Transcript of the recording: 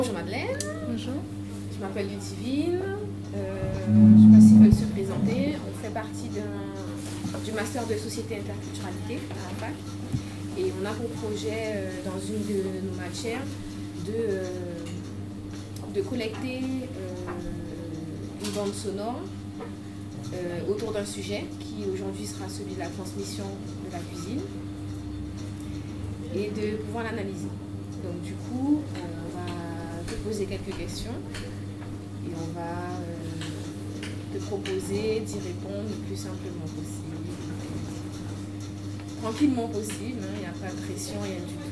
Bonjour Madeleine. Bonjour. Je m'appelle Ludivine. Je ne sais pas s'ils veulent se présenter. On fait partie du master de société et interculturalité à la fac. Et on a pour projet, dans une de nos matières, de collecter une bande sonore autour d'un sujet qui aujourd'hui sera celui de la transmission de la cuisine et de pouvoir l'analyser. Donc du coup, on va te poser quelques questions et on va te proposer d'y répondre le plus simplement possible, tranquillement possible, il n'y a pas de pression, rien du tout.